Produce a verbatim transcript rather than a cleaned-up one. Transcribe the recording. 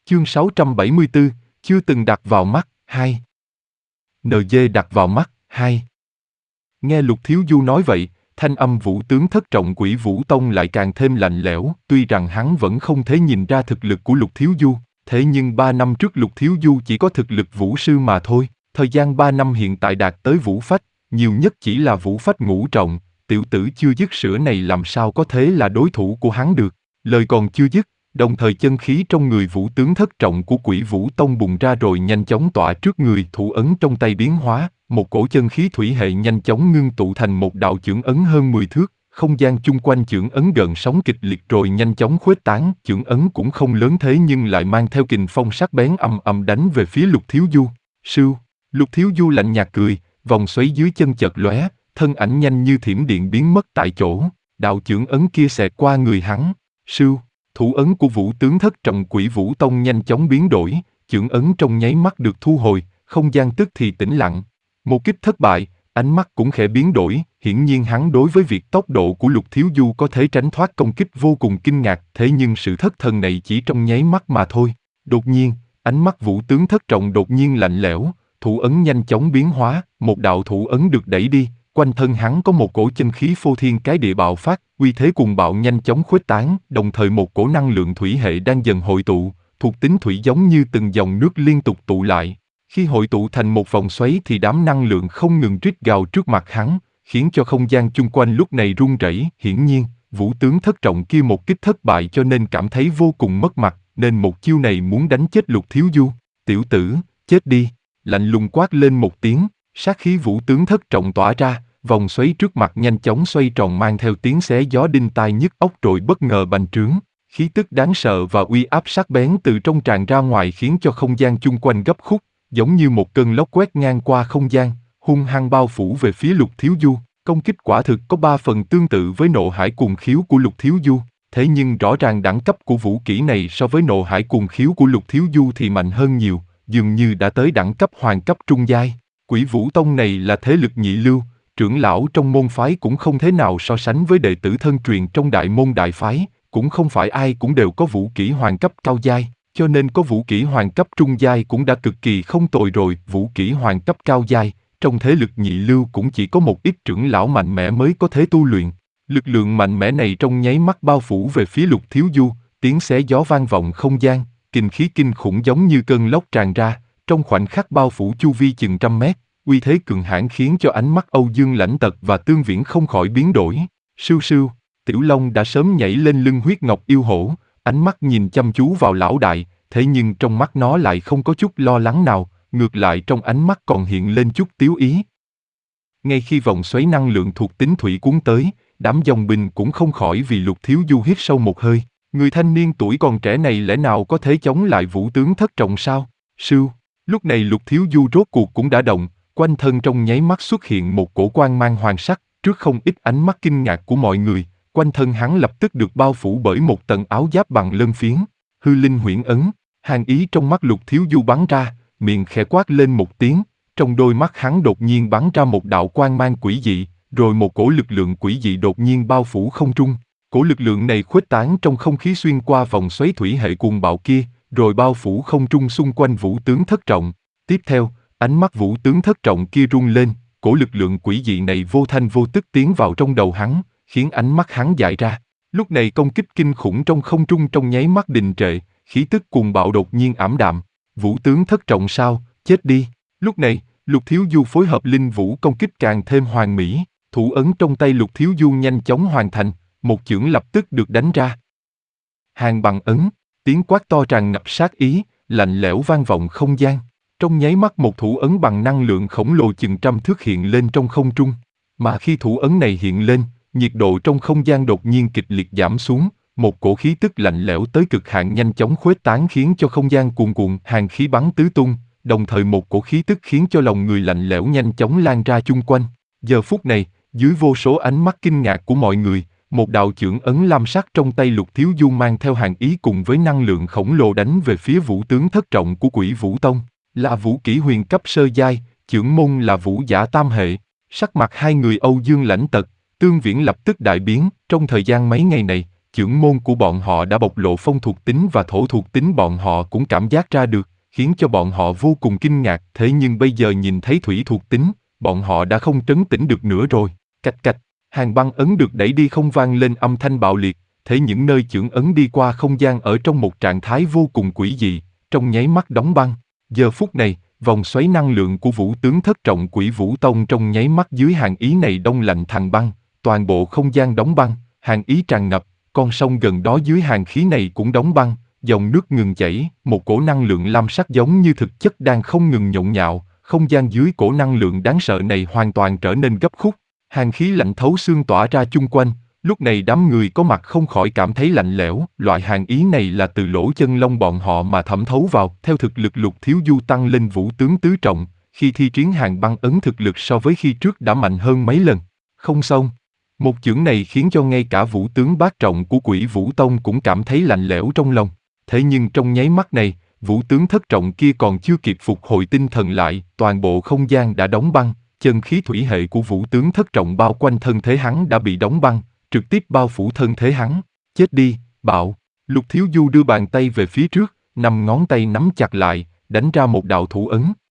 Chương sáu trăm bảy mươi tư, chưa từng đặt vào mắt, hai. en giê đặt vào mắt, hai. Nghe Lục Thiếu Du nói vậy, thanh âm Vũ tướng thất trọng Quỷ Vũ Tông lại càng thêm lạnh lẽo, tuy rằng hắn vẫn không thể nhìn ra thực lực của Lục Thiếu Du, thế nhưng ba năm trước Lục Thiếu Du chỉ có thực lực vũ sư mà thôi, thời gian ba năm hiện tại đạt tới vũ phách, nhiều nhất chỉ là vũ phách ngũ trọng, tiểu tử chưa dứt sữa này làm sao có thế là đối thủ của hắn được. Lời còn chưa dứt, đồng thời chân khí trong người Vũ tướng thất trọng của Quỷ Vũ Tông bùng ra rồi nhanh chóng tỏa trước người, thủ ấn trong tay biến hóa, một cổ chân khí thủy hệ nhanh chóng ngưng tụ thành một đạo chưởng ấn hơn mười thước, không gian chung quanh chưởng ấn gợn sóng kịch liệt rồi nhanh chóng khuếch tán, chưởng ấn cũng không lớn thế nhưng lại mang theo kình phong sắc bén ầm ầm đánh về phía Lục Thiếu Du. Sưu, Lục Thiếu Du lạnh nhạt cười, vòng xoáy dưới chân chợt lóe, thân ảnh nhanh như thiểm điện biến mất tại chỗ, đạo chưởng ấn kia xẹt qua người hắn. Sưu, thủ ấn của Vũ tướng thất trọng Quỷ Vũ Tông nhanh chóng biến đổi, chưởng ấn trong nháy mắt được thu hồi, không gian tức thì tĩnh lặng. Một kích thất bại, ánh mắt cũng khẽ biến đổi, hiển nhiên hắn đối với việc tốc độ của Lục Thiếu Du có thể tránh thoát công kích vô cùng kinh ngạc, thế nhưng sự thất thần này chỉ trong nháy mắt mà thôi. Đột nhiên, ánh mắt Vũ tướng thất trọng đột nhiên lạnh lẽo, thủ ấn nhanh chóng biến hóa, một đạo thủ ấn được đẩy đi, quanh thân hắn có một cổ chân khí phô thiên cái địa bạo phát, uy thế cuồng bạo nhanh chóng khuếch tán, đồng thời một cổ năng lượng thủy hệ đang dần hội tụ, thuộc tính thủy giống như từng dòng nước liên tục tụ lại. Khi hội tụ thành một vòng xoáy thì đám năng lượng không ngừng rít gào trước mặt hắn, khiến cho không gian chung quanh lúc này rung rẩy. Hiển nhiên, Vũ tướng thất trọng kia một kích thất bại cho nên cảm thấy vô cùng mất mặt, nên một chiêu này muốn đánh chết Lục Thiếu Du. Tiểu tử, chết đi! Lạnh lùng quát lên một tiếng, sát khí Vũ tướng thất trọng tỏa ra, vòng xoáy trước mặt nhanh chóng xoay tròn mang theo tiếng xé gió đinh tai nhức óc rồi bất ngờ bành trướng. Khí tức đáng sợ và uy áp sắc bén từ trong tràn ra ngoài khiến cho không gian chung quanh gấp khúc, giống như một cơn lốc quét ngang qua không gian, hung hăng bao phủ về phía Lục Thiếu Du. Công kích quả thực có ba phần tương tự với nộ hải cuồng khiếu của Lục Thiếu Du, thế nhưng rõ ràng đẳng cấp của vũ kỹ này so với nộ hải cuồng khiếu của Lục Thiếu Du thì mạnh hơn nhiều, dường như đã tới đẳng cấp hoàng cấp trung giai. Quỷ Vũ Tông này là thế lực nhị lưu, trưởng lão trong môn phái cũng không thể nào so sánh với đệ tử thân truyền trong đại môn đại phái, cũng không phải ai cũng đều có vũ kỹ hoàng cấp cao giai, cho nên có vũ kỹ hoàng cấp trung giai cũng đã cực kỳ không tồi rồi. Vũ kỹ hoàng cấp cao giai, trong thế lực nhị lưu cũng chỉ có một ít trưởng lão mạnh mẽ mới có thể tu luyện. Lực lượng mạnh mẽ này trong nháy mắt bao phủ về phía Lục Thiếu Du, tiếng xé gió vang vọng không gian, kình khí kinh khủng giống như cơn lốc tràn ra, trong khoảnh khắc bao phủ chu vi chừng trăm mét. Uy thế cường hãn khiến cho ánh mắt Âu Dương Lãnh Tật và Tương Viễn không khỏi biến đổi. Sưu sưu, Tiểu Long đã sớm nhảy lên lưng huyết ngọc yêu hổ, ánh mắt nhìn chăm chú vào lão đại, thế nhưng trong mắt nó lại không có chút lo lắng nào, ngược lại trong ánh mắt còn hiện lên chút tiếu ý. Ngay khi vòng xoáy năng lượng thuộc tính thủy cuốn tới, đám dòng binh cũng không khỏi vì Lục Thiếu Du hít sâu một hơi. Người thanh niên tuổi còn trẻ này lẽ nào có thể chống lại Vũ tướng thất trọng sao? Sưu, lúc này Lục Thiếu Du rốt cuộc cũng đã động. Quanh thân trong nháy mắt xuất hiện một cổ quang mang hoàng sắc, trước không ít ánh mắt kinh ngạc của mọi người, quanh thân hắn lập tức được bao phủ bởi một tầng áo giáp bằng lân phiến, hư linh huyễn ấn. Hàn ý trong mắt Lục Thiếu Du bắn ra, miệng khẽ quát lên một tiếng, trong đôi mắt hắn đột nhiên bắn ra một đạo quang mang quỷ dị, rồi một cổ lực lượng quỷ dị đột nhiên bao phủ không trung. Cổ lực lượng này khuếch tán trong không khí xuyên qua vòng xoáy thủy hệ cuồng bạo kia, rồi bao phủ không trung xung quanh Vũ tướng thất trọng. Tiếp theo, ánh mắt Vũ tướng thất trọng kia rung lên, cổ lực lượng quỷ dị này vô thanh vô tức tiến vào trong đầu hắn, khiến ánh mắt hắn dại ra. Lúc này công kích kinh khủng trong không trung trong nháy mắt đình trệ, khí tức cuồng bạo đột nhiên ảm đạm. Vũ tướng thất trọng sao, chết đi. Lúc này, Lục Thiếu Du phối hợp linh vũ công kích càng thêm hoàn mỹ, thủ ấn trong tay Lục Thiếu Du nhanh chóng hoàn thành, một chưởng lập tức được đánh ra. Hàng bằng ấn, tiếng quát to tràn ngập sát ý, lạnh lẽo vang vọng không gian. Trong nháy mắt một thủ ấn bằng năng lượng khổng lồ chừng trăm thước hiện lên trong không trung, mà khi thủ ấn này hiện lên, nhiệt độ trong không gian đột nhiên kịch liệt giảm xuống, một cổ khí tức lạnh lẽo tới cực hạn nhanh chóng khuếch tán khiến cho không gian cuồn cuộn, hàn khí bắn tứ tung, đồng thời một cổ khí tức khiến cho lòng người lạnh lẽo nhanh chóng lan ra chung quanh. Giờ phút này, dưới vô số ánh mắt kinh ngạc của mọi người, một đạo chưởng ấn lam sắc trong tay Lục Thiếu Du mang theo hàn ý cùng với năng lượng khổng lồ đánh về phía Vũ tướng thất trọng của Quỷ Vũ Tông. Là vũ kỹ huyền cấp sơ giai, chưởng môn là vũ giả tam hệ. Sắc mặt hai người Âu Dương Lãnh Tật, Tương Viễn lập tức đại biến. Trong thời gian mấy ngày này, chưởng môn của bọn họ đã bộc lộ phong thuộc tính và thổ thuộc tính bọn họ cũng cảm giác ra được, khiến cho bọn họ vô cùng kinh ngạc. Thế nhưng bây giờ nhìn thấy thủy thuộc tính, bọn họ đã không trấn tĩnh được nữa rồi. Cạch cạch, hàng băng ấn được đẩy đi không vang lên âm thanh bạo liệt, thế những nơi chưởng ấn đi qua không gian ở trong một trạng thái vô cùng quỷ dị, trong nháy mắt đóng băng. Giờ phút này, vòng xoáy năng lượng của vũ tướng thất trọng Quỷ Vũ Tông trong nháy mắt dưới hàng ý này đông lạnh thành băng, toàn bộ không gian đóng băng, hàng ý tràn ngập, con sông gần đó dưới hàng khí này cũng đóng băng, dòng nước ngừng chảy, một cổ năng lượng lam sắc giống như thực chất đang không ngừng nhộn nhạo, không gian dưới cổ năng lượng đáng sợ này hoàn toàn trở nên gấp khúc, hàng khí lạnh thấu xương tỏa ra chung quanh. Lúc này đám người có mặt không khỏi cảm thấy lạnh lẽo, loại hàng ý này là từ lỗ chân lông bọn họ mà thẩm thấu vào. Theo thực lực Lục Thiếu Du tăng lên vũ tướng tứ trọng, khi thi triển hàng băng ấn thực lực so với khi trước đã mạnh hơn mấy lần. Không xong, một chưởng này khiến cho ngay cả vũ tướng bát trọng của Quỷ Vũ Tông cũng cảm thấy lạnh lẽo trong lòng. Thế nhưng trong nháy mắt này, vũ tướng thất trọng kia còn chưa kịp phục hồi tinh thần lại, toàn bộ không gian đã đóng băng, chân khí thủy hệ của vũ tướng thất trọng bao quanh thân thể hắn đã bị đóng băng, trực tiếp bao phủ thân thể hắn. Chết đi, bạo! Lục Thiếu Du đưa bàn tay về phía trước, năm ngón tay nắm chặt lại, đánh ra một đạo thủ ấn.